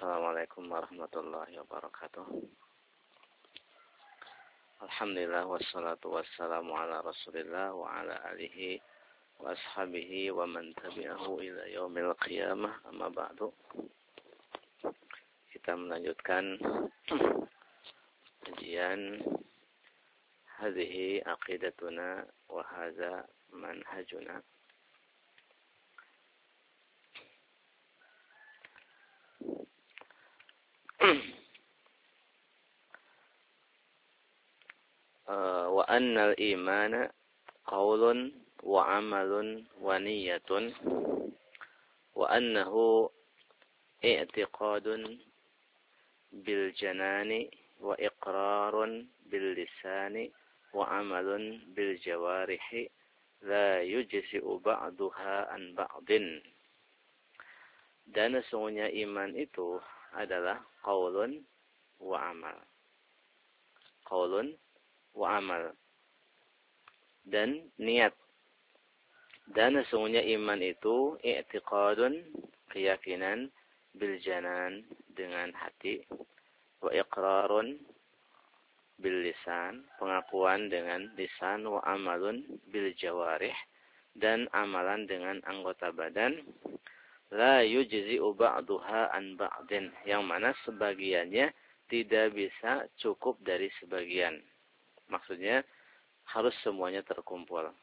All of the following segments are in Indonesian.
Assalamualaikum warahmatullahi wabarakatuh. Alhamdulillah wassalatu wassalamu ala Rasulillah wa ala alihi wa ashabihi wa man tabi'ahu ila yaumil qiyamah. Amma ba'du. Kita melanjutkan kajian hadhihi aqidatuna wa hadza manhajuna. Wa annal imana qaulun wa amalun wa niyyatun wa annahu i'tiqadun bil janani wa iqrarun bil lisani wa amalun bil jawarihi la yujzi'u ba'duha an ba'din. Dan sesungguhnya iman itu adalah qaulun wa amal. Qaulun wa amal. Dan niat. Dan sesungguhnya iman itu i'tiqadun, keyakinan, bil janan, dengan hati, wa iqrarun bil lisan, pengakuan dengan lisan, wa amalun bil jawarih, dan amalan dengan anggota badan. La yujzi'u ba'duha an ba'din, yang mana sebagiannya tidak bisa cukup dari sebagian. Maksudnya harus semuanya terkumpul.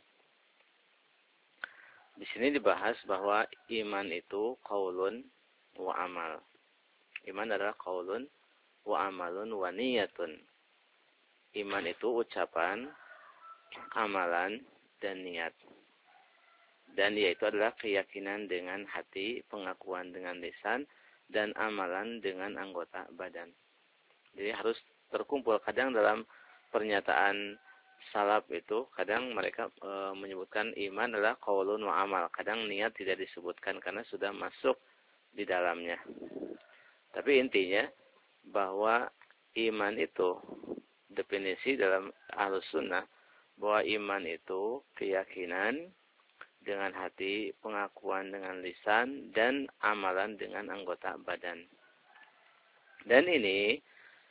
Di sini dibahas bahwa iman itu qaulun wa amal. Iman adalah qaulun wa amalun wa niyatun. Iman itu ucapan, amalan, dan niat. Dan yaitu adalah keyakinan dengan hati, pengakuan dengan lisan, dan amalan dengan anggota badan. Jadi harus terkumpul. Kadang dalam pernyataan salaf itu, kadang mereka menyebutkan iman adalah qaulun wa amal. Kadang niat tidak disebutkan karena sudah masuk di dalamnya. Tapi intinya bahwa iman itu, definisi dalam Ahlus Sunnah, bahwa iman itu keyakinan dengan hati, pengakuan dengan lisan, dan amalan dengan anggota badan. Dan ini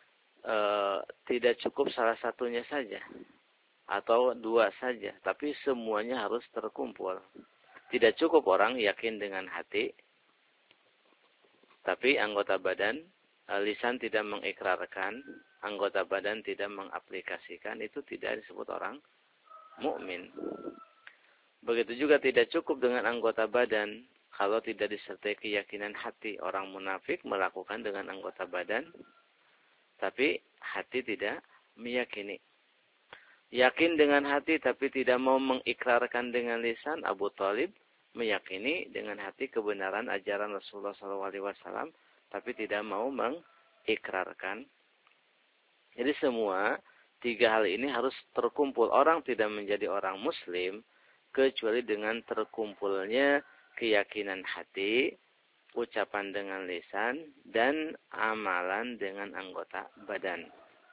tidak cukup salah satunya saja atau dua saja, tapi semuanya harus terkumpul. Tidak cukup orang yakin dengan hati, tapi anggota badan, lisan tidak mengikrarkan, anggota badan tidak mengaplikasikan, itu tidak disebut orang mukmin. Begitu juga tidak cukup dengan anggota badan kalau tidak disertai keyakinan hati. Orang munafik melakukan dengan anggota badan, tapi hati tidak meyakini. Yakin dengan hati tapi tidak mau mengikrarkan dengan lisan. Abu Thalib meyakini dengan hati kebenaran ajaran Rasulullah SAW, tapi tidak mau mengikrarkan. Jadi semua tiga hal ini harus terkumpul. Orang tidak menjadi orang Muslim kecuali dengan terkumpulnya keyakinan hati, ucapan dengan lisan, dan amalan dengan anggota badan.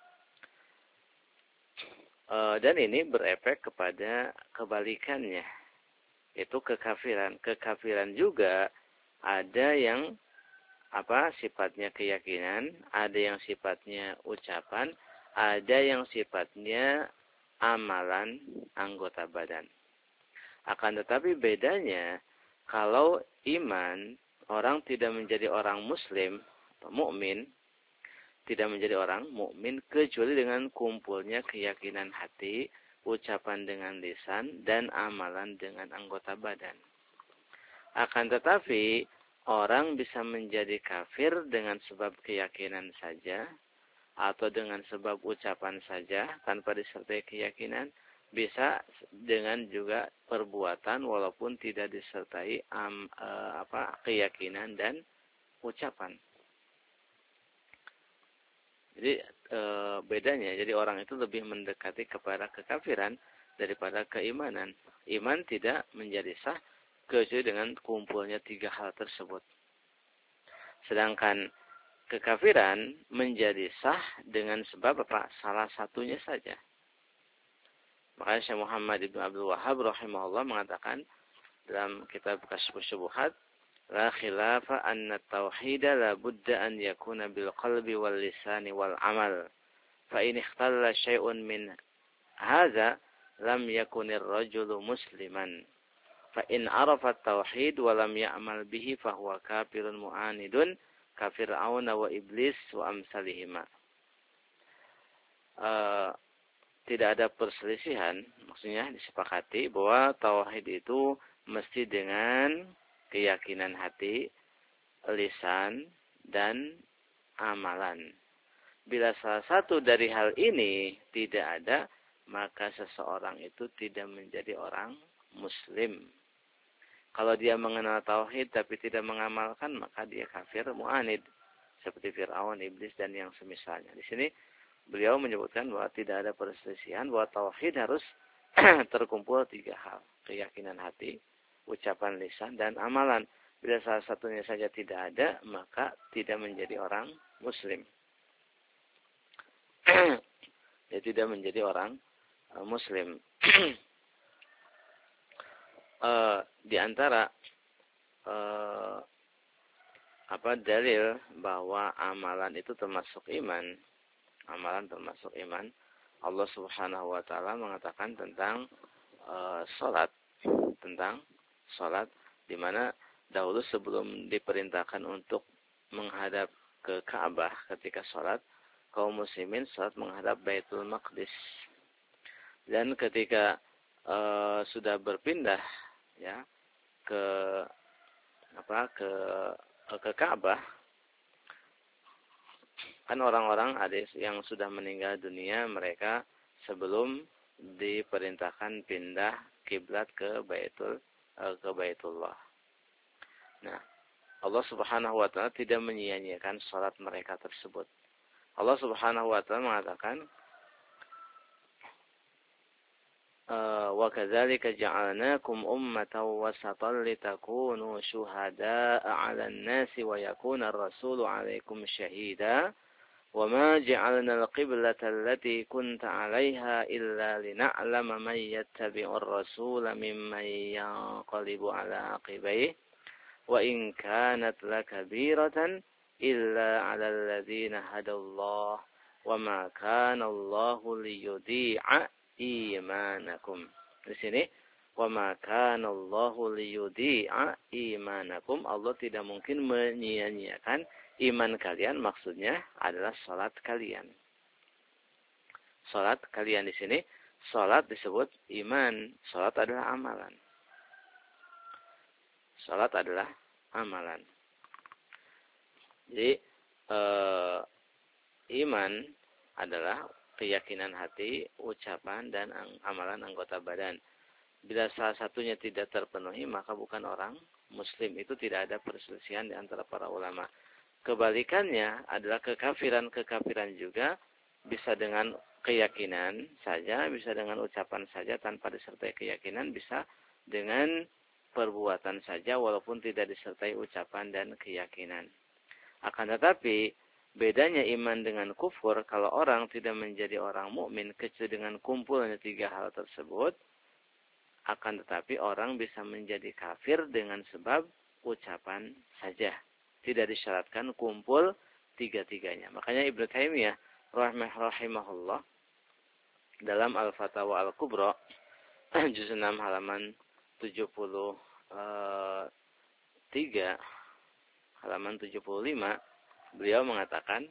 Dan ini berefek kepada kebalikannya, yaitu kekafiran. Kekafiran juga ada yang sifatnya keyakinan, ada yang sifatnya ucapan, ada yang sifatnya amalan anggota badan. Akan tetapi bedanya, kalau iman, orang tidak menjadi orang muslim atau mukmin, tidak menjadi orang mukmin kecuali dengan kumpulnya keyakinan hati, ucapan dengan lisan, dan amalan dengan anggota badan. Akan tetapi orang bisa menjadi kafir dengan sebab keyakinan saja atau dengan sebab ucapan saja tanpa disertai keyakinan. Bisa dengan juga perbuatan walaupun tidak disertai keyakinan dan ucapan. Jadi bedanya, jadi orang itu lebih mendekati kepada kekafiran daripada keimanan. Iman tidak menjadi sah kecuali dengan kumpulnya tiga hal tersebut. Sedangkan kekafiran menjadi sah dengan sebab salah satunya saja. Makanya Syekh Muhammad Ibn Abdul Wahhab rahimahullah mengatakan dalam kitab Kasyfus Syubuhat, la khilafa anna tauhida la budda an yakuna bil qalbi wal lisani wal amal. Fa in ikhtalla syai'un min hadza lam yakunir rajulu musliman. Fa in arafa tauhid wa lam ya'mal bihi fa huwa kafirun mu'anidun ka Fir'aun wa iblis wa amsalihima. Tidak ada perselisihan, maksudnya disepakati bahwa tauhid itu mesti dengan keyakinan hati, lisan, dan amalan. Bila salah satu dari hal ini tidak ada, maka seseorang itu tidak menjadi orang muslim. Kalau dia mengenal tauhid tapi tidak mengamalkan, maka dia kafir mu'anid. Seperti Fir'aun, iblis, dan yang semisalnya. Di sini beliau menyebutkan bahwa tidak ada perselisihan bahwa tauhid harus terkumpul 3 hal. Keyakinan hati, ucapan lisan, dan amalan. Bila salah satunya saja tidak ada, maka tidak menjadi orang muslim. Dia tidak menjadi orang muslim. Di antara dalil bahwa amalan itu termasuk iman. Amalan termasuk iman. Allah Subhanahu wa taala mengatakan tentang salat, di mana dahulu sebelum diperintahkan untuk menghadap ke Ka'bah ketika salat, kaum muslimin salat menghadap Baitul Maqdis. Dan ketika sudah berpindah ya ke Ka'bah, kan orang-orang ada yang sudah meninggal dunia, mereka sebelum diperintahkan pindah kiblat ke Baitullah. Nah, Allah Subhanahu wa taala tidak menyia-nyiakan salat mereka tersebut. Allah Subhanahu wa taala mengatakan, wa kadzalika ja'alnakum ummatan wasatan litakunu syuhada'a 'alan nasi wa yakuna ar-rasulu 'alaikum syahida wa ma ja'alna al-qiblata allati kunta 'alaiha illa lina'lama man yattabi'ur rasula mimman yanqalibu 'ala 'aqibaihi wa in kanat lakabiratan illa 'alal ladzina hadallahu wa ma kana Allahu liyudhi'a imanakum. Di sini wa ma kana Allahu liyudhi'a imanakum, Allah tidak mungkin menyia-nyiakan iman kalian, maksudnya adalah salat kalian. Salat kalian di sini, salat disebut iman, salat adalah amalan. Salat adalah amalan. Jadi iman adalah keyakinan hati, ucapan, dan amalan anggota badan. Bila salah satunya tidak terpenuhi, maka bukan orang muslim. Itu tidak ada perselisihan di antara para ulama. Kebalikannya adalah kekafiran juga bisa dengan keyakinan saja, bisa dengan ucapan saja tanpa disertai keyakinan, bisa dengan perbuatan saja walaupun tidak disertai ucapan dan keyakinan. Akan tetapi bedanya iman dengan kufur, kalau orang tidak menjadi orang mukmin kecuali dengan kumpulnya 3 hal tersebut, akan tetapi orang bisa menjadi kafir dengan sebab ucapan saja. Tidak disyaratkan kumpul 3-tiganya. Makanya Ibnu Taimiyah rahimahullah dalam Al-Fatawa Al-Kubra juz 6 halaman 73 halaman 75, beliau mengatakan,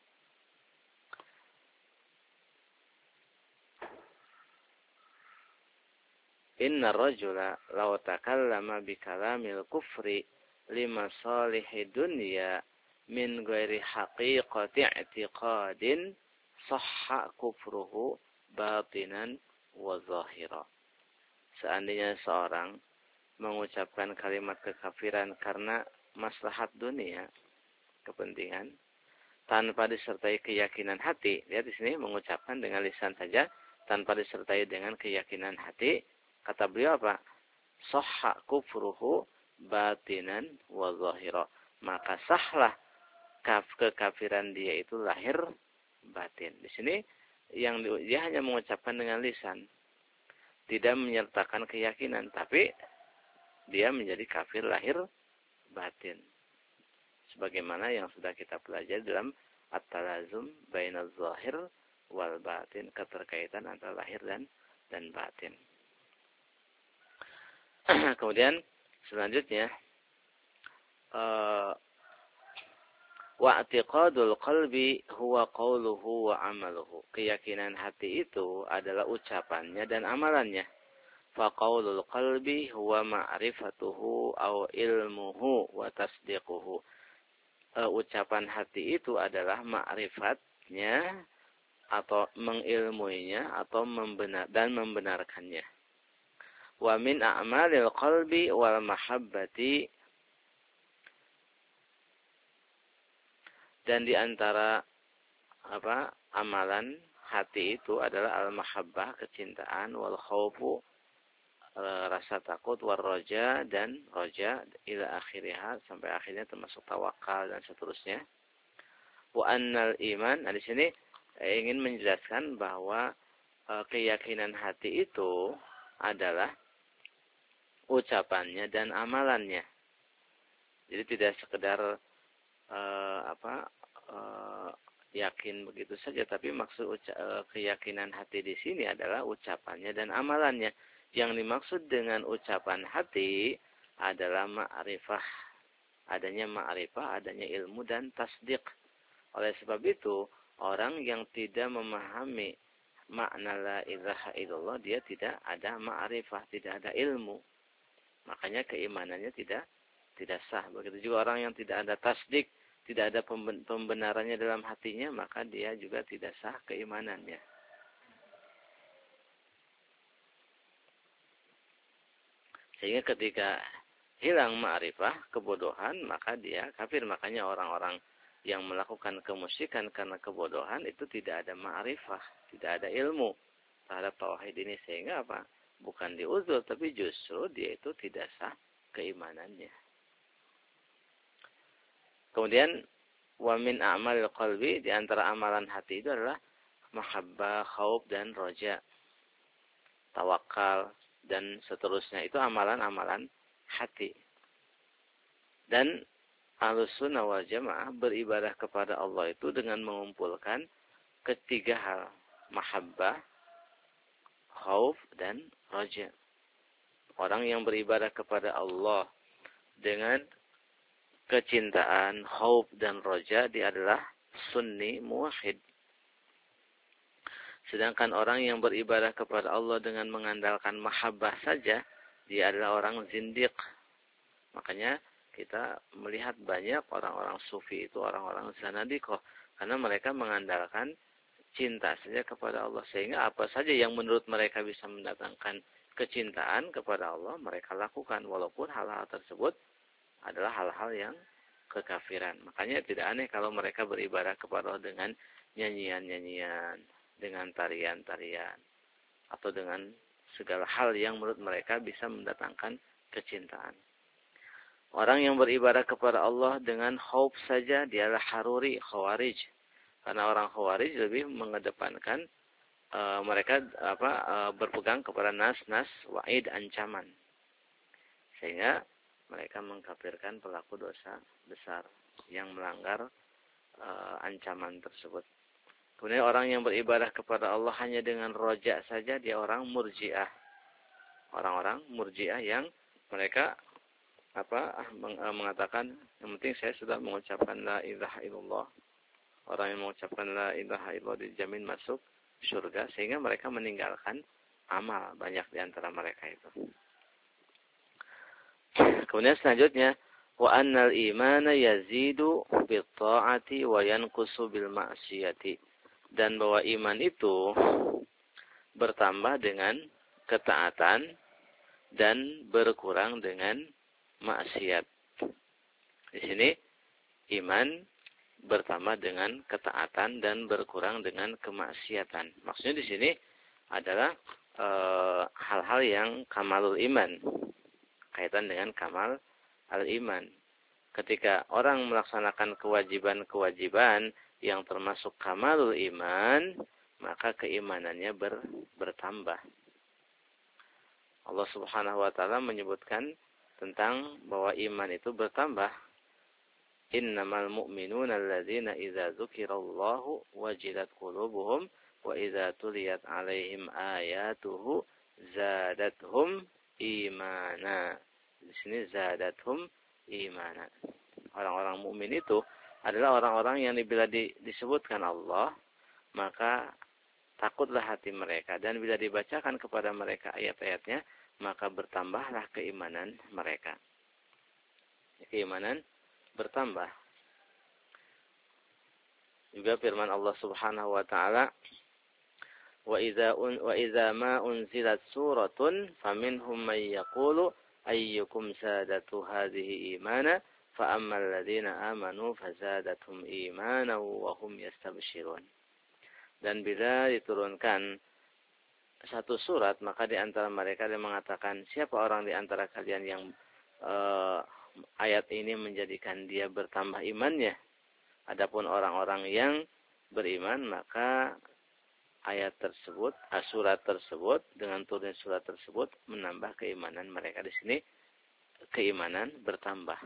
inna rajula law takallama bi kalamil kufri lima salihi dunya min ghairi haqiqati i'tiqadin sahha kufruhu batinan wa zahira. Seandainya seorang mengucapkan kalimat kekafiran karena maslahat dunia, kepentingan, tanpa disertai keyakinan hati. Lihat di sini mengucapkan dengan lisan saja tanpa disertai dengan keyakinan hati. Kata beliau apa? Sahha kufruhu batinan wa zahira. Maka sahlah kekafiran dia itu lahir batin. Di sini yang dia hanya mengucapkan dengan lisan, tidak menyertakan keyakinan, tapi dia menjadi kafir lahir batin. Sebagaimana yang sudah kita pelajari dalam at-talazum bainaz zahir wal batin, keterkaitan antara lahir dan batin. Kemudian selanjutnya wa'tiqadul qalbi huwa qawluhu wa amaluhu. Keyakinan hati itu adalah ucapannya dan amalannya. Fa qawlul qalbi huwa ma'rifatuhu aw ilmuhu wa tasdiquhu. Ucapan hati itu adalah ma'rifatnya atau mengilmuinya atau membenarkannya. Wa min a'malil qalbi wal mahabbati, dan di antara amalan hati itu adalah al-mahabbah, kecintaan, wal khaufu, rasa takut, war roja, dan roja ila akhiriha, sampai akhirnya termasuk tawakal dan seterusnya. Wa annal iman, di sini ingin menjelaskan bahwa keyakinan hati itu adalah ucapannya dan amalannya. Jadi tidak sekedar yakin begitu saja, tapi maksud keyakinan hati di sini adalah ucapannya dan amalannya. Yang dimaksud dengan ucapan hati adalah ma'rifah, adanya ma'rifah, adanya ilmu dan tasdik. Oleh sebab itu, orang yang tidak memahami makna la ilaha illallah, dia tidak ada ma'rifah, tidak ada ilmu. Makanya keimanannya tidak sah. Begitu juga orang yang tidak ada tasdik, tidak ada pembenarannya dalam hatinya, maka dia juga tidak sah keimanannya. Sehingga ketika hilang ma'rifah, kebodohan, maka dia kafir. Makanya orang-orang yang melakukan kemusyrikan karena kebodohan itu tidak ada ma'rifah, tidak ada ilmu terhadap tauhid ini. Sehingga apa? Bukan diuzur, tapi justru dia itu tidak sah keimanannya. Kemudian wa min a'malil qalbi, di antara amalan hati itu adalah mahabbah, khauf dan roja, tawakal dan seterusnya. Itu amalan-amalan hati. Dan Ahlus Sunnah wal Jamaah beribadah kepada Allah itu dengan mengumpulkan ketiga hal: mahabbah, khauf dan roja. Orang yang beribadah kepada Allah dengan kecintaan, khauf dan roja, dia adalah sunni muwahhid. Sedangkan orang yang beribadah kepada Allah dengan mengandalkan mahabbah saja, dia adalah orang zindiq. Makanya kita melihat banyak orang-orang sufi itu orang-orang zanadiqah, karena mereka mengandalkan cinta saja kepada Allah. Sehingga apa saja yang menurut mereka bisa mendatangkan kecintaan kepada Allah, mereka lakukan, walaupun hal-hal tersebut adalah hal-hal yang kekafiran. Makanya tidak aneh kalau mereka beribadah kepada Allah dengan nyanyian-nyanyian, dengan tarian-tarian, atau dengan segala hal yang menurut mereka bisa mendatangkan kecintaan. Orang yang beribadah kepada Allah dengan khauf saja, dialah haruri, khawarij. Karena orang khawarij lebih mengedepankan mereka berpegang kepada nas-nas wa'id, ancaman. Sehingga mereka mengkafirkan pelaku dosa besar yang melanggar ancaman tersebut. Kemudian orang yang beribadah kepada Allah hanya dengan roja saja, dia orang murji'ah. Orang-orang murji'ah yang mereka mengatakan yang penting saya sudah mengucapkan la ilaha illallah. Orang yang mengucapkan la ilaha illallah dijamin masuk surga, sehingga mereka meninggalkan amal, banyak di antara mereka itu. Kemudian selanjutnya, wa annal imana yazidu bil ta'ati wa yanqusu bil ma'siyati. Dan bahwa iman itu bertambah dengan ketaatan dan berkurang dengan maksiat. Di sini iman bertambah dengan ketaatan dan berkurang dengan kemaksiatan. Maksudnya di sini adalah hal-hal yang kamalul iman, kaitan dengan kamal al-iman. Ketika orang melaksanakan kewajiban-kewajiban yang termasuk kamalul iman, maka keimanannya bertambah. Allah Subhanahu wa taala menyebutkan tentang bahwa iman itu bertambah. Innamal mu'minuna alladzina idza dzukirallahu wajilat qulubuhum wa idza tuliyat 'alaihim ayatuhu zadathum imana. Di sini zadathum imana. Orang-orang mukmin itu adalah orang-orang yang bila disebutkan Allah, maka takutlah hati mereka, dan bila dibacakan kepada mereka ayat-ayatnya, maka bertambahlah keimanan mereka. Keimanan bertambah. Juga firman Allah Subhanahu wa taala, wa idza ma unzilat suratun faminhum may yaqulu ayyukum sadatu hadhihi imana fa ammal ladzina amanu fazadathum imanan wa hum yastabshirun. Dan bila diturunkan satu surat, maka di antara mereka yang mengatakan, siapa orang di antara kalian yang ayat ini menjadikan dia bertambah imannya. Adapun orang-orang yang beriman, maka ayat tersebut, surat tersebut, dengan turun surat tersebut menambah keimanan mereka. Di sini keimanan bertambah.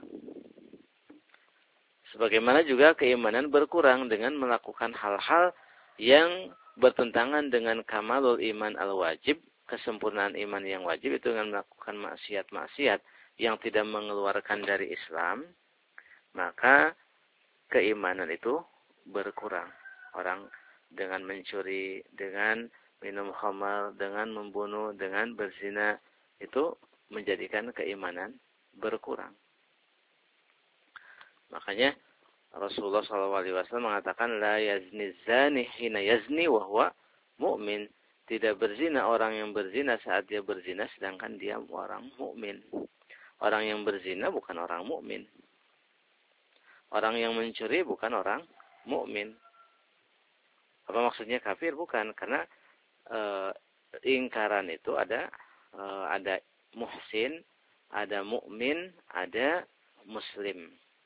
Sebagaimana juga keimanan berkurang dengan melakukan hal-hal yang bertentangan dengan kamalul iman al-wajib, kesempurnaan iman yang wajib, itu dengan melakukan maksiat-maksiat yang tidak mengeluarkan dari Islam, maka keimanan itu berkurang. Orang dengan mencuri, dengan minum khamar, dengan membunuh, dengan berzina, itu menjadikan keimanan berkurang. Makanya Rasulullah SAW mengatakan, la yazni zani hina yazni wa huwa mu'min. Tidak berzina orang yang berzina saat dia berzina sedangkan dia orang mukmin. Orang yang berzina bukan orang mukmin. Orang yang mencuri bukan orang mukmin. Apa maksudnya kafir? Bukan, karena ingkaran itu ada muhsin, ada mukmin, ada muslim.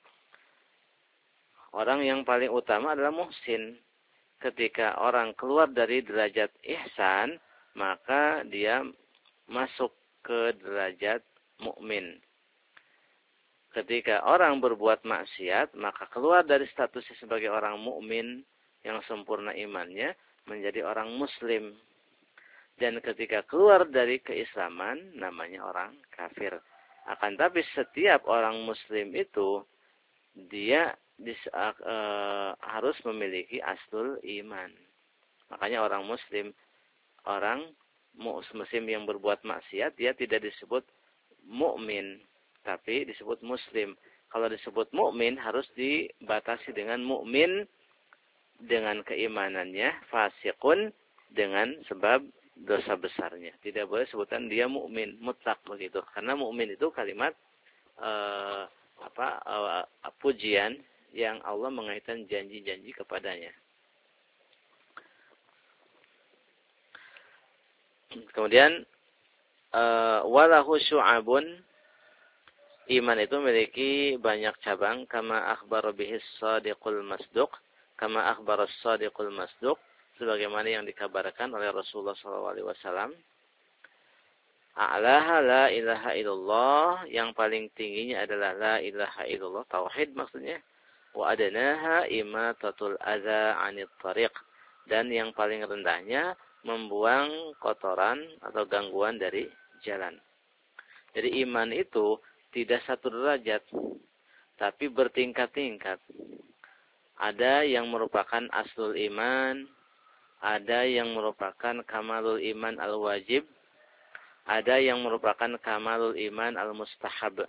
Orang yang paling utama adalah muhsin. Ketika orang keluar dari derajat ihsan, maka dia masuk ke derajat mukmin. Ketika orang berbuat maksiat, maka keluar dari statusnya sebagai orang mukmin yang sempurna imannya menjadi orang muslim. Dan ketika keluar dari keislaman, namanya orang kafir. Akan tapi setiap orang muslim itu dia harus memiliki aslul iman. Makanya orang muslim, orang muslim yang berbuat maksiat, dia tidak disebut mukmin, tapi disebut muslim. Kalau disebut mukmin harus dibatasi dengan mukmin dengan keimanannya, fasikun dengan sebab dosa besarnya. Tidak boleh sebutan dia mukmin mutlak begitu. Karena mukmin itu kalimat pujian yang Allah mengaitkan janji-janji kepadanya. Kemudian walahu syu'abun, iman itu memiliki banyak cabang, kama akhbara bihis shadiqul masduq, kama akhbara shadiqul masduq, sebagaimana yang dikabarkan oleh Rasulullah SAW. A'laha la ilaha illallah, yang paling tingginya adalah la ilaha illallah, tauhid maksudnya. Wa adnaha imatatul adza 'anit thariq, dan yang paling rendahnya membuang kotoran atau gangguan dari jalan. Jadi iman itu tidak satu derajat, tapi bertingkat-tingkat. Ada yang merupakan aslul iman, ada yang merupakan kamalul iman al-wajib, ada yang merupakan kamalul iman al-mustahab.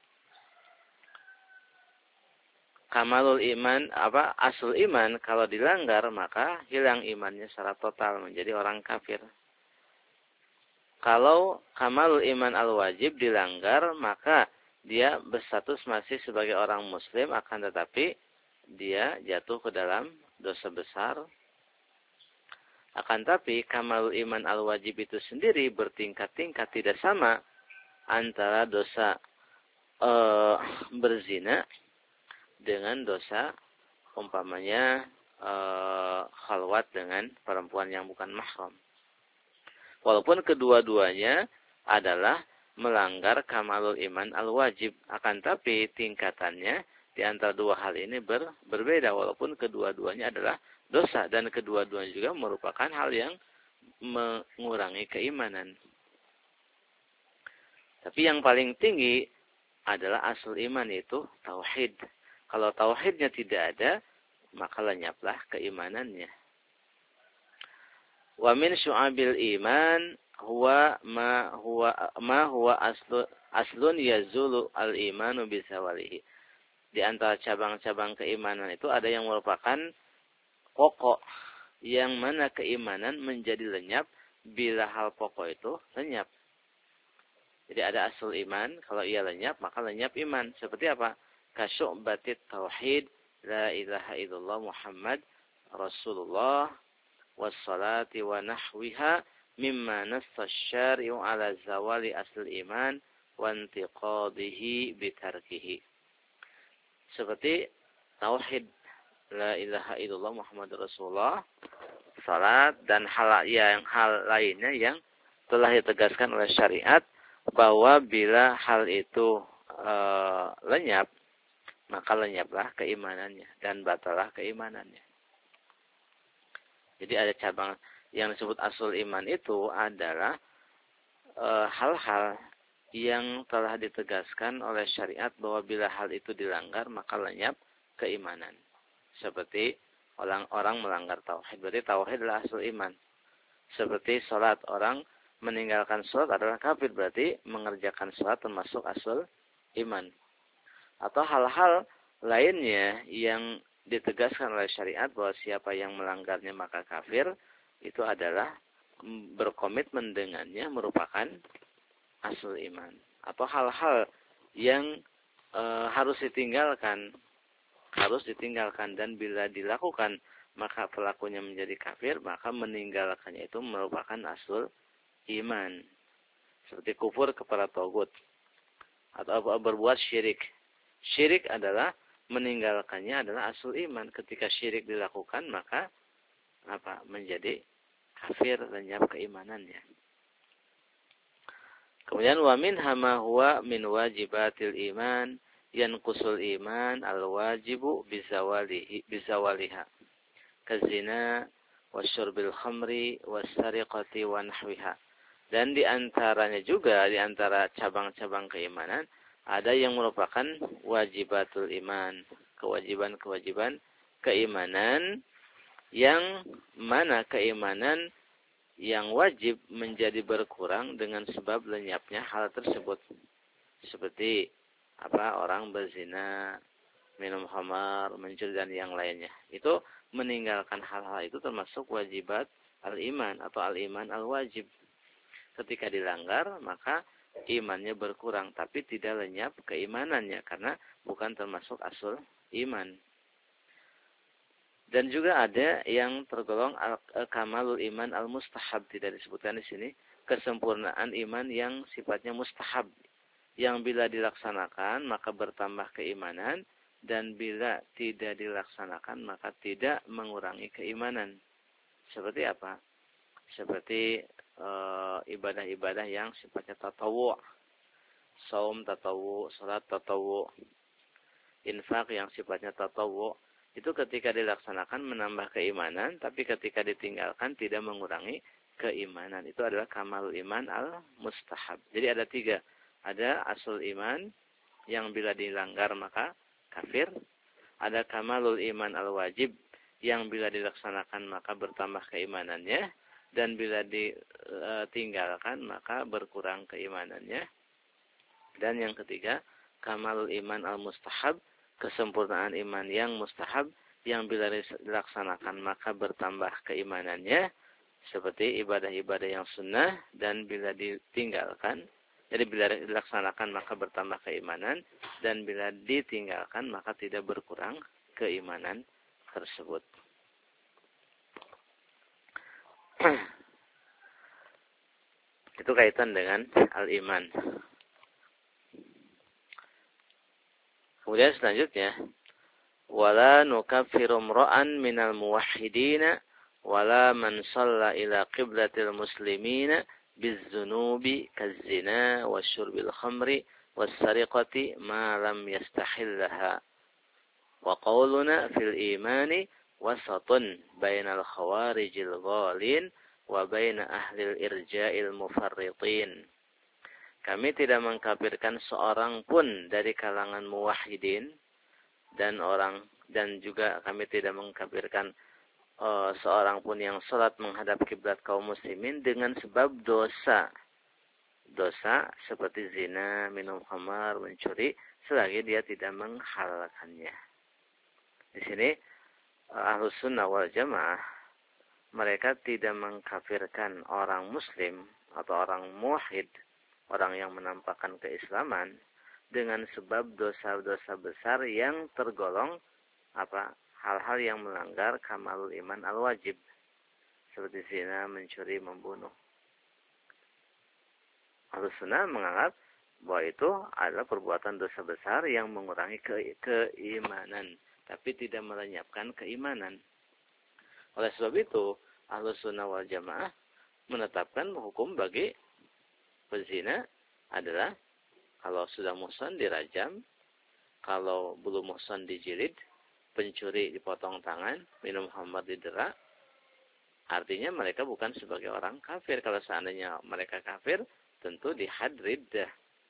Kamalul iman, aslul iman, kalau dilanggar maka hilang imannya secara total, menjadi orang kafir. Kalau kamalul iman al-wajib dilanggar, maka dia berstatus masih sebagai orang muslim, akan tetapi dia jatuh ke dalam dosa besar. Akan tapi kamalul iman al-wajib itu sendiri bertingkat-tingkat, tidak sama antara dosa berzina dengan dosa umpamanya khalwat dengan perempuan yang bukan mahram. Walaupun kedua-duanya adalah melanggar kamalul iman al-wajib. Akan tapi tingkatannya di antara dua hal ini berbeda walaupun kedua-duanya adalah dosa dan kedua-duanya juga merupakan hal yang mengurangi keimanan. Tapi yang paling tinggi adalah asal iman, yaitu tauhid. Kalau tauhidnya tidak ada, maka lenyaplah keimanannya. Wa min syu'abil iman huwa ma huwa aslun yazulu al-imanu bisawalihi. Di antara cabang-cabang keimanan itu ada yang merupakan pokok, yang mana keimanan menjadi lenyap bila hal pokok itu lenyap. Jadi ada asal iman, kalau ia lenyap maka lenyap iman. Seperti apa? Kasyu'batit tauhid, la ilaha illallah Muhammad Rasulullah, wassalati wa nahwiha mimma nassa syari'u ala zawali asal iman wa intiqadihi bitarkihi. Seperti tauhid, la ilaha illallah Muhammad Rasulullah, salat dan hal lainnya yang telah ditegaskan oleh syariat, bahwa bila hal itu lenyap, maka lenyaplah keimanannya dan batalah keimanannya. Jadi ada cabang yang disebut asul iman itu adalah hal-hal yang telah ditegaskan oleh syariat bahwa bila hal itu dilanggar maka lenyap keimanan. Seperti orang melanggar tauhid, berarti tauhid adalah asul iman. Seperti salat, orang meninggalkan salat adalah kafir, berarti mengerjakan salat termasuk asul iman. Atau hal-hal lainnya yang ditegaskan oleh syariat bahwa siapa yang melanggarnya maka kafir, itu adalah berkomitmen dengannya merupakan asul iman. Atau hal-hal yang harus ditinggalkan dan bila dilakukan maka pelakunya menjadi kafir, maka meninggalkannya itu merupakan asul iman. Seperti kufur kepada tagut atau berbuat syirik. Syirik adalah meninggalkannya adalah asul iman. Ketika syirik dilakukan maka menjadi kafir, lenyap keimanannya. Kemudian wa minha ma huwa min wajibatil iman yanqusul iman al-wajibu bizawaliha kazina wasyurbil khamri wassariqati wa nahwiha. Dan di antaranya juga, di antara cabang-cabang keimanan, ada yang merupakan wajibatul iman, kewajiban-kewajiban keimanan, yang mana keimanan yang wajib menjadi berkurang dengan sebab lenyapnya hal tersebut. Seperti orang berzina, minum khamar, mencuri dan yang lainnya. Itu meninggalkan hal-hal itu termasuk wajibat al-iman atau al-iman al-wajib. Ketika dilanggar maka imannya berkurang, tapi tidak lenyap keimanannya karena bukan termasuk asul iman. Dan juga ada yang tergolong kamalul iman al-mustahab, tidak disebutkan di sini, kesempurnaan iman yang sifatnya mustahab, yang bila dilaksanakan maka bertambah keimanan, dan bila tidak dilaksanakan maka tidak mengurangi keimanan. Seperti apa? Seperti ibadah-ibadah yang sifatnya tatawu, saum tatawu, salat tatawu, infak yang sifatnya tatawu, itu ketika dilaksanakan menambah keimanan, tapi ketika ditinggalkan tidak mengurangi keimanan. Itu adalah kamalul iman al-mustahab. Jadi ada 3. Ada asul iman yang bila dilanggar maka kafir. Ada kamalul iman al-wajib yang bila dilaksanakan maka bertambah keimanannya. Dan bila ditinggalkan maka berkurang keimanannya. Dan yang ketiga, kamalul iman al-mustahab, kesempurnaan iman yang mustahab, yang bila dilaksanakan maka bertambah keimanannya, seperti ibadah-ibadah yang sunnah, dan bila ditinggalkan, jadi bila dilaksanakan maka bertambah keimanan, dan bila ditinggalkan maka tidak berkurang keimanan tersebut. Itu kaitan dengan al-iman. Kemudian selanjutnya, wala nukaffiru imra'an minal muwahhidin wala man shalla ila qiblatil muslimin bizzunubi kazzina wasyurbil khamri wassariqati ma lam yastahillaha. Wa qauluna fil imani wasatun bainal khawarijil ghalin wa baina ahlil irja'il mufarritin. Kami tidak mengkafirkan seorang pun dari kalangan muwahhidin dan juga kami tidak mengkafirkan seorang pun yang salat menghadap kiblat kaum muslimin dengan sebab dosa. Dosa seperti zina, minum khamar, mencuri selagi dia tidak menghalalkannya. Di sini Ahlus Sunnah wal Jamaah mereka tidak mengkafirkan orang muslim atau orang muwahhid, orang yang menampakkan keislaman dengan sebab dosa-dosa besar yang tergolong hal-hal yang melanggar kamalul iman al-wajib seperti zina, mencuri, membunuh. Ahlus Sunnah menganggap bahwa itu adalah perbuatan dosa besar yang mengurangi keimanan, tapi tidak melenyapkan keimanan. Oleh sebab itu, Ahlus Sunnah wal Jamaah menetapkan hukum bagi pezina adalah kalau sudah muhsan dirajam, kalau belum muhsan dijilid, pencuri dipotong tangan, minum khamar didera. Artinya mereka bukan sebagai orang kafir. Kalau seandainya mereka kafir, tentu dihad riddah.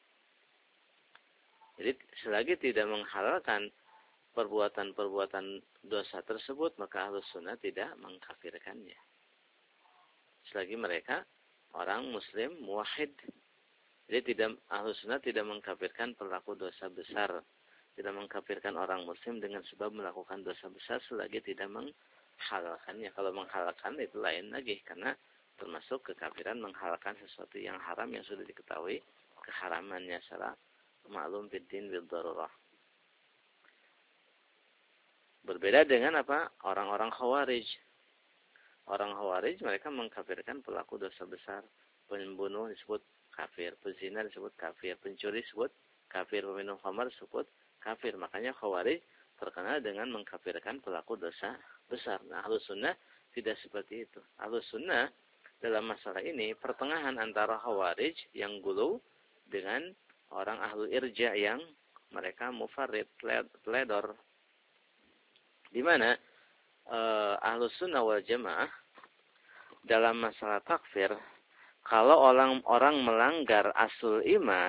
Jadi selagi tidak menghalalkan perbuatan-perbuatan dosa tersebut, maka Ahlus Sunnah tidak mengkafirkannya. Selagi mereka orang muslim muwahhid. Jadi Ahlus Sunnah tidak mengkafirkan pelaku dosa besar. Tidak mengkafirkan orang muslim dengan sebab melakukan dosa besar selagi tidak menghalalkannya. Kalau menghalalkan itu lain lagi, karena termasuk kekafiran menghalalkan sesuatu yang haram yang sudah diketahui keharamannya secara maklum biddin bil darurah. Berbeda dengan orang-orang Khawarij. Orang Khawarij mereka mengkafirkan pelaku dosa besar. Pembunuh disebut kafir, pezina disebut kafir, pencuri disebut kafir, peminum khamar disebut kafir. Makanya Khawarij terkenal dengan mengkafirkan pelaku dosa besar. Nah, Ahlus Sunnah tidak seperti itu. Ahlus Sunnah dalam masalah ini pertengahan antara Khawarij yang gulu dengan orang Ahlul Irja yang mereka mufarrid, teledor. Di mana Ahlus Sunnah wal Jamaah dalam masalah takfir, kalau orang melanggar aslul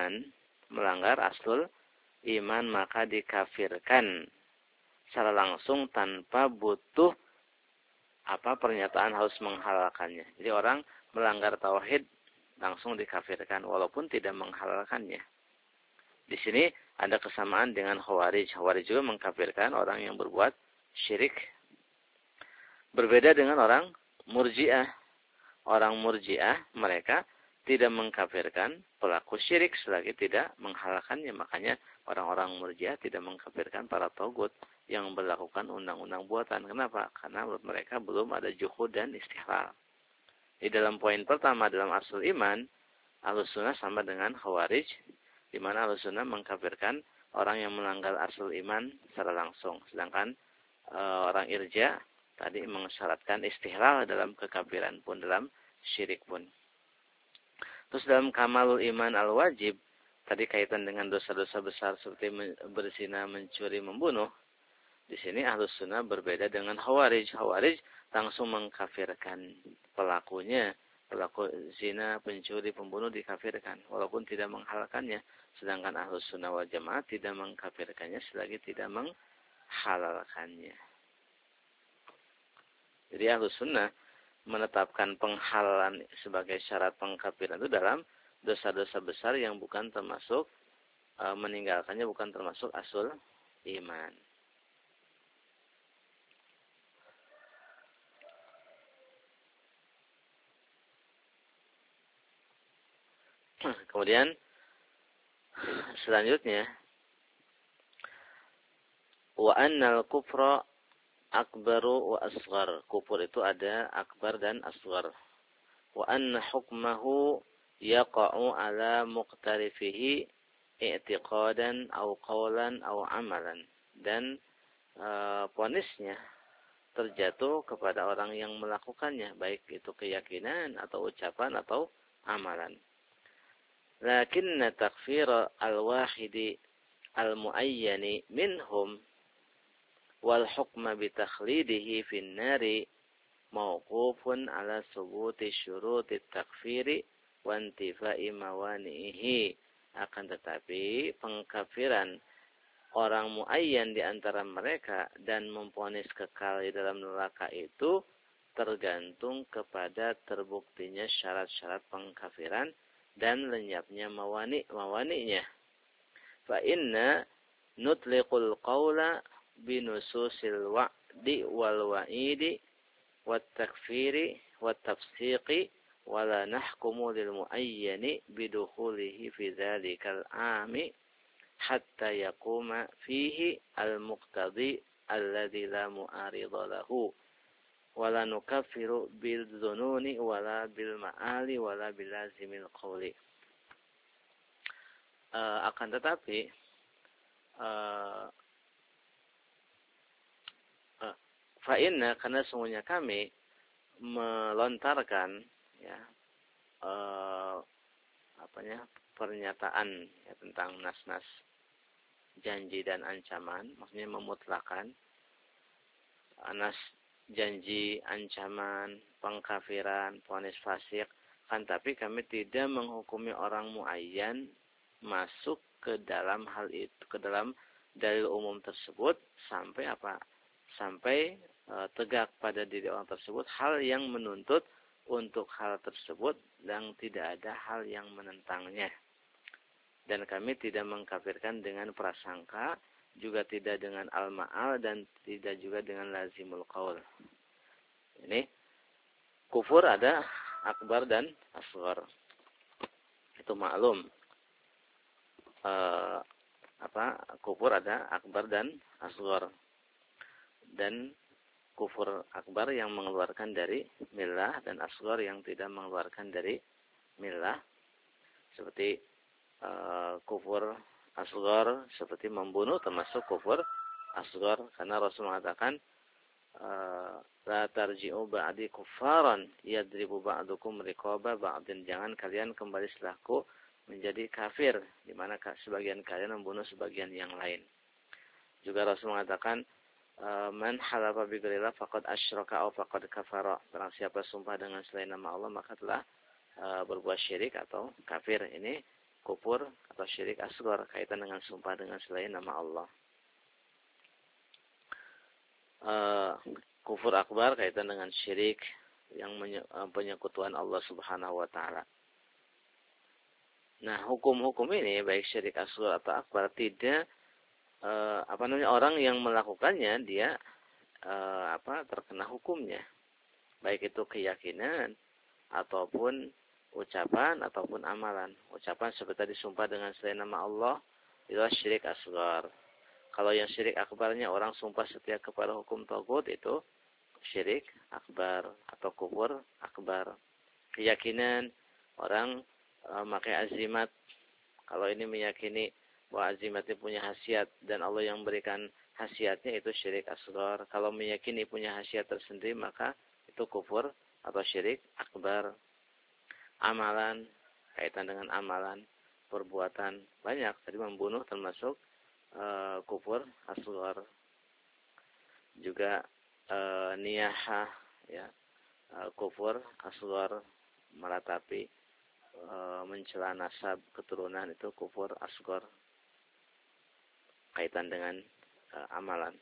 iman, maka dikafirkan secara langsung tanpa butuh pernyataan harus menghalalkannya. Jadi orang melanggar tauhid langsung dikafirkan walaupun tidak menghalalkannya. Di sini ada kesamaan dengan Khawarij. Khawarij juga mengkafirkan orang yang berbuat syirik. Berbeda dengan orang Murji'ah. Orang Murji'ah mereka tidak mengkafirkan pelaku syirik selagi tidak menghalalkannya. Makanya orang-orang Murji'ah tidak mengkafirkan para tagut yang melakukan undang-undang buatan. Kenapa? Karena menurut mereka belum ada juhud dan istihlal. Di dalam poin pertama dalam aslul iman, Ahlus Sunnah sama dengan Khawarij, di mana Ahlus Sunnah mengkafirkan orang yang melanggar aslul iman secara langsung. Sedangkan orang Irja tadi mensyaratkan istihlal dalam kekafiran pun, dalam syirik pun. Terus dalam kamalul iman al-wajib, tadi kaitan dengan dosa-dosa besar seperti berzina, mencuri, membunuh. Di sini Ahlus Sunnah berbeda dengan Khawarij. Khawarij langsung mengkafirkan pelakunya. Pelaku zina, pencuri, pembunuh dikafirkan walaupun tidak menghalalkannya. Sedangkan Ahlus Sunnah wal Jamaah tidak mengkafirkannya selagi tidak menghalalkannya. Jadi Ahlus Sunnah menetapkan penghalalan sebagai syarat pengkafiran itu dalam dosa-dosa besar yang bukan termasuk meninggalkannya bukan termasuk asul iman. Kemudian selanjutnya wa annal kufra akbaru wa asghar. Kufur itu ada akbar dan asghar. Wa anna hukmahu yaqa'u ala muqtarifihi i'tiqadan aw qawlan aw amalan. Dan ponisnya terjatuh kepada orang yang melakukannya, baik itu keyakinan atau ucapan atau amalan. Lakinna takfir al-wahidi al-muayyani minhum wal hukma bi takhlidihi fin nari mauqufun ala subuti syuruti takfiri wa intifai mawanihi. Akan tetapi pengkafiran orang muayyan di antara mereka dan memvonis kekal di dalam neraka itu tergantung kepada terbuktinya syarat-syarat pengkafiran dan lenyapnya mawani'nya. Fa inna nutliqul qawla binususil wa'di wal wa'idi wat takfiri wat tafsiqi wala nahkumu lil muayyani bidukhulihi fi dzalikal 'ami hatta yaquma fihi al-muqtadi alladhi la mu'arida lahu wala nukaffiru bil dzununi wala bil ma'ali wala bil lazimil qawli. Akan tetapi fa inna, karena sungguhnya kami melontarkan ya pernyataan ya, tentang nas-nas janji dan ancaman, maksudnya memutlakan nas janji, ancaman, pengkafiran, vonis fasik, kan tapi kami tidak menghukumi orang muayyan masuk ke dalam hal itu, ke dalam dalil umum tersebut sampai apa? Sampai tegak pada diri orang tersebut hal yang menuntut untuk hal tersebut dan tidak ada hal yang menentangnya. Dan kami tidak mengkafirkan dengan prasangka, juga tidak dengan al-ma'al, dan tidak juga dengan lazimul qaul. Ini kufur ada akbar dan asghar. Itu maklum. Kufur ada akbar dan asghar. Dan kufur akbar yang mengeluarkan dari millah dan asghar yang tidak mengeluarkan dari millah. Seperti kufur asghar seperti membunuh termasuk kufur asghar, karena Rasul mengatakan la tarji'u ba'di kuffaran yadribu ba'dukum riqaba ba'din, jangan kalian kembali setelahku menjadi kafir di mana sebagian kalian membunuh sebagian yang lain. Juga Rasul mengatakan man halafa bi ghairillah faqad asyraka aw faqad kafara, barang siapa sumpah dengan selain nama Allah maka telah berbuat syirik atau kafir. Ini kufur atau syirik asghar kaitan dengan sumpah dengan selain nama Allah. Kufur akbar kaitan dengan syirik yang penyekutuan Allah Subhanahu wa taala. Nah, hukum-hukum ini baik syirik asghar atau akbar tidak orang yang melakukannya dia terkena hukumnya. Baik itu keyakinan ataupun ucapan ataupun amalan. Ucapan seperti tadi sumpah dengan selain nama Allah itu syirik asghar. Kalau yang syirik akbarnya orang sumpah setia kepada hukum tagut itu syirik akbar atau kufur akbar. Keyakinan orang memakai azimat, kalau ini meyakini bahwa azimat itu punya khasiat dan Allah yang memberikan khasiatnya itu syirik asghar. Kalau meyakini punya khasiat tersendiri maka itu kufur atau syirik akbar. Amalan, kaitan dengan amalan, perbuatan banyak. Tadi membunuh termasuk kufur asghar. Juga niyahah ya, kufur asghar, meratapi, mencela nasab keturunan itu kufur asghar. Kaitan dengan amalan.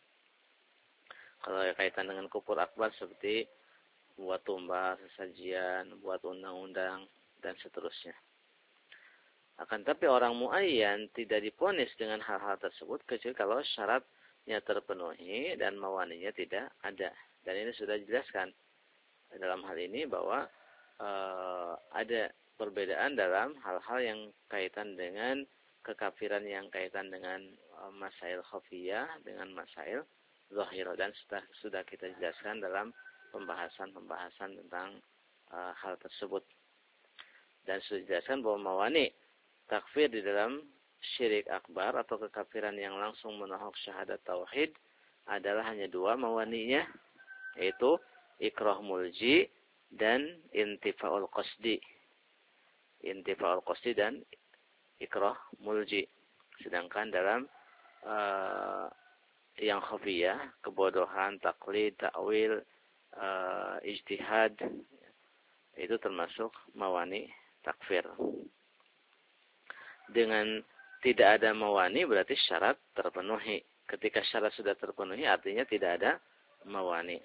Kalau kaitan dengan kufur akbar seperti buat tumbal, sesajian, buat undang-undang, dan seterusnya. Akan tapi orang muayyan tidak diponis dengan hal-hal tersebut kecuali kalau syaratnya terpenuhi dan mawaninya tidak ada. Dan ini sudah dijelaskan dalam hal ini bahwa ada perbedaan dalam hal-hal yang kaitan dengan kekafiran yang kaitan dengan masail khafiyah dengan masail zahirah, dan sudah kita jelaskan dalam pembahasan tentang hal tersebut. Dan sudah dijelaskan bahwa mawani takfir di dalam syirik akbar atau kekafiran yang langsung menohok syahadat tauhid adalah hanya dua mawaninya, yaitu ikrah mulji dan intifaul qasdi. intifa'ul qasdi dan ikrah mulji. Sedangkan dalam yang khafiyah, kebodohan, taklid, takwil, ijtihad, itu termasuk mawani takfir. Dengan tidak ada mawani berarti syarat terpenuhi. Ketika syarat sudah terpenuhi artinya tidak ada mawani.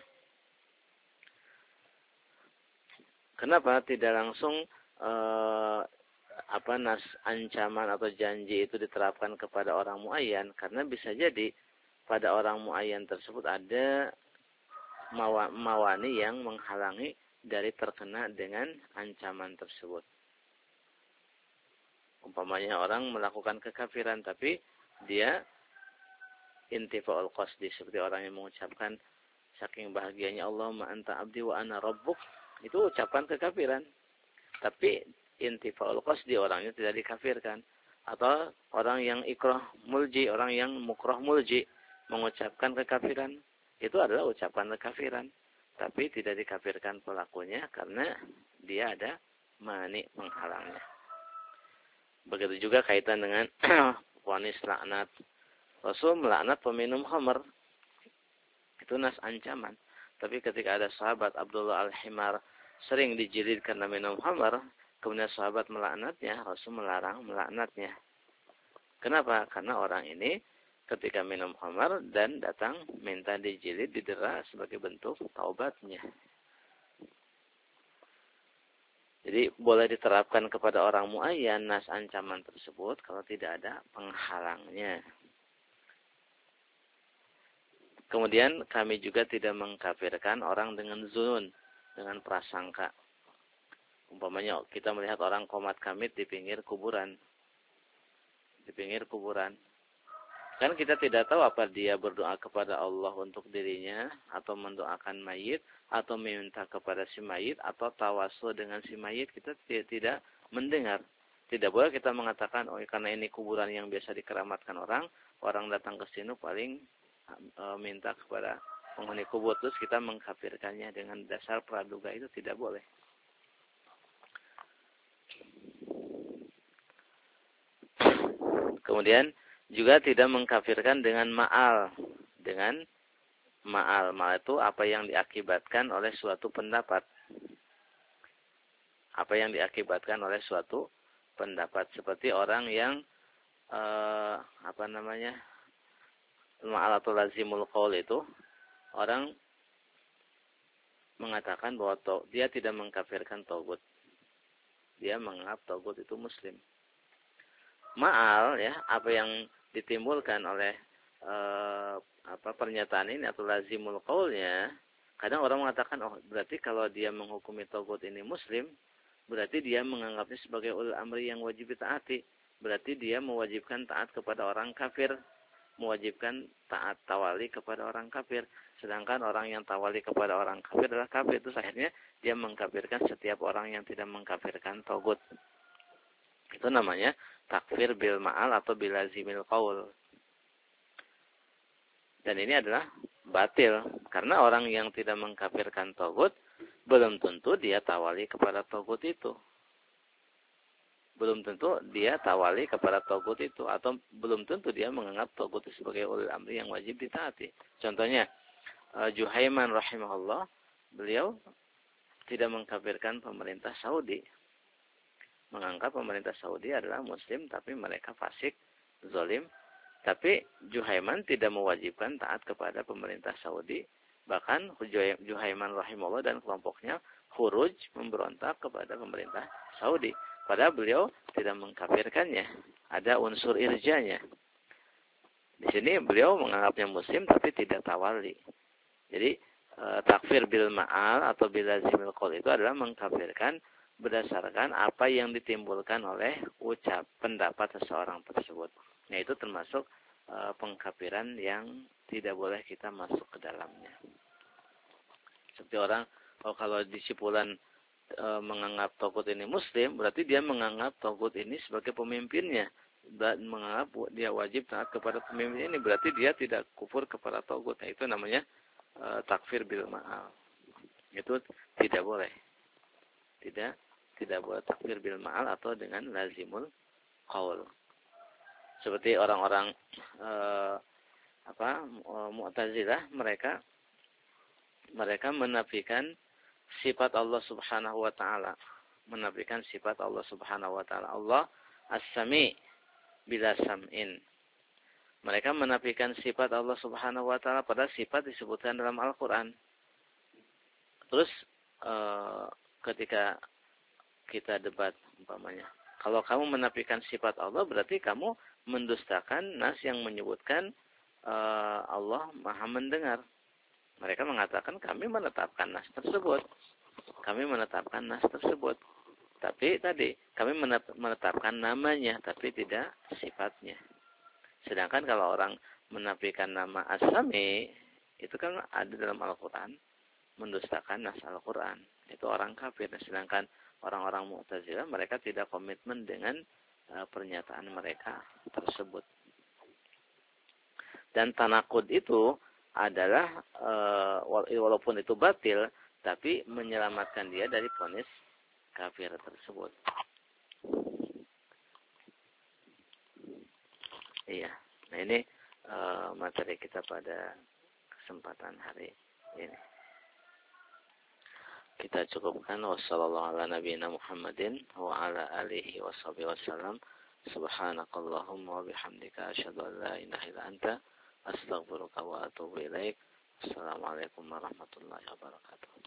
Kenapa tidak langsung nas ancaman atau janji itu diterapkan kepada orang muayyan? Karena bisa jadi pada orang muayyan tersebut ada mawani yang menghalangi dari terkena dengan ancaman tersebut. Umpamanya orang melakukan kekafiran tapi dia intifa'ul qasdi, seperti orang yang mengucapkan saking bahagianya Allahumma anta abdi wa ana rabbuk, itu ucapan kekafiran. Tapi intifa'ul qasdi, orangnya tidak dikafirkan. Atau orang yang ikrah mulji, orang yang mukrah mulji mengucapkan kekafiran, itu adalah ucapan kekafiran. Tapi tidak dikafirkan pelakunya karena dia ada mani penghalangnya. Begitu juga kaitan dengan vonis laknat. Rasul melaknat peminum khamr. Itu nas ancaman. Tapi ketika ada sahabat Abdullah Al-Himar sering dijilid karena minum khamr, kemudian sahabat melaknatnya, Rasul melarang melaknatnya. Kenapa? Karena orang ini ketika minum khamr dan datang minta dijilid, didera sebagai bentuk taubatnya. Jadi boleh diterapkan kepada orang muayyan nas ancaman tersebut kalau tidak ada penghalangnya. Kemudian kami juga tidak mengkafirkan orang dengan zunun, dengan prasangka. Umpamanya kita melihat orang qomat kamit di pinggir kuburan. Di pinggir kuburan. Kan kita tidak tahu apa dia berdoa kepada Allah untuk dirinya, atau mendoakan mayit, atau meminta kepada si mayit, atau tawasul dengan si mayit, kita tidak mendengar. Tidak boleh kita mengatakan, oh karena ini kuburan yang biasa dikeramatkan orang datang ke sini paling minta kepada penghuni kubur, terus kita mengkafirkannya dengan dasar praduga, itu tidak boleh. Kemudian juga tidak mengkafirkan dengan ma'al. Dengan ma'al. Ma'al itu apa yang diakibatkan oleh suatu pendapat. Apa yang diakibatkan oleh suatu pendapat. Seperti orang yang ma'al atau lazimul qaul itu, orang mengatakan bahwa dia tidak mengkafirkan tauhid. Dia menganggap tauhid itu muslim. Ma'al, ya, apa yang ditimbulkan oleh pernyataan ini atau lazimul qaulnya, kadang orang mengatakan, oh berarti kalau dia menghukumi tauhid ini muslim, berarti dia menganggapnya sebagai ulul amri yang wajib ditaati. Berarti dia mewajibkan taat kepada orang kafir, mewajibkan taat tawali kepada orang kafir. Sedangkan orang yang tawali kepada orang kafir adalah kafir. Itu akhirnya dia mengkafirkan setiap orang yang tidak mengkafirkan tauhid. Itu namanya takfir bil ma'al atau bil lazimil qaul. Dan ini adalah batil. Karena orang yang tidak mengkafirkan tauhid, belum tentu dia tawali kepada tauhid itu. Belum tentu dia tawali kepada tauhid itu. Atau belum tentu dia menganggap tauhid itu sebagai ulil amri yang wajib ditaati. Contohnya, Juhaiman rahimahullah, beliau tidak mengkafirkan pemerintah Saudi. Menganggap pemerintah Saudi adalah muslim, tapi mereka fasik, zalim. Tapi Juhaiman tidak mewajibkan taat kepada pemerintah Saudi. Bahkan Juhaiman rahimahullah dan kelompoknya khuruj, memberontak kepada pemerintah Saudi. Padahal beliau tidak mengkafirkannya. Ada unsur irjanya. Di sini beliau menganggapnya muslim tapi tidak tawali. Jadi takfir bil ma'al atau bil lazimil qaul itu adalah mengkafirkan berdasarkan apa yang ditimbulkan oleh pendapat seseorang tersebut. Nah, itu termasuk pengkafiran yang tidak boleh kita masuk ke dalamnya. Seperti orang, kalau disipulan menganggap tauhid ini muslim, berarti dia menganggap tauhid ini sebagai pemimpinnya. Dan menganggap dia wajib taat kepada pemimpin ini, berarti dia tidak kufur kepada tauhid. Nah, itu namanya takfir bil ma'al. Itu tidak boleh. Tidak tidak boleh takfir bil ma'al atau dengan lazimul qaul. Seperti orang-orang Mu'tazilah, mereka menafikan sifat Allah Subhanahu wa taala. Menafikan sifat Allah Subhanahu wa taala. Allah As-Sami' bila sam'in. Mereka menafikan sifat Allah Subhanahu wa taala pada sifat disebutkan dalam Al-Qur'an. Terus ketika kita debat umpamanya, kalau kamu menafikan sifat Allah berarti kamu mendustakan nas yang menyebutkan Allah Maha mendengar. Mereka mengatakan kami menetapkan nas tersebut. Kami menetapkan nas tersebut. Tapi tadi kami menetapkan namanya tapi tidak sifatnya. Sedangkan kalau orang menafikan nama As-Sami, itu kan ada dalam Al-Qur'an, mendustakan nas Al-Qur'an. Itu orang kafir. Sedangkan orang-orang Mu'tazilah mereka tidak komitmen dengan pernyataan mereka tersebut. Dan tanakud itu adalah walaupun itu batil, tapi menyelamatkan dia dari vonis kafir tersebut. Iya. Nah ini materi kita pada kesempatan hari ini. Kita cukupkan. Wassallallahu ala nabiyina Muhammadin wa ala alihi washabihi wasallam. Subhanakallahumma wa bihamdika asyhadu an la ilaha illa anta astaghfiruka wa atubu ilaik. Assalamualaikum warahmatullahi wabarakatuh.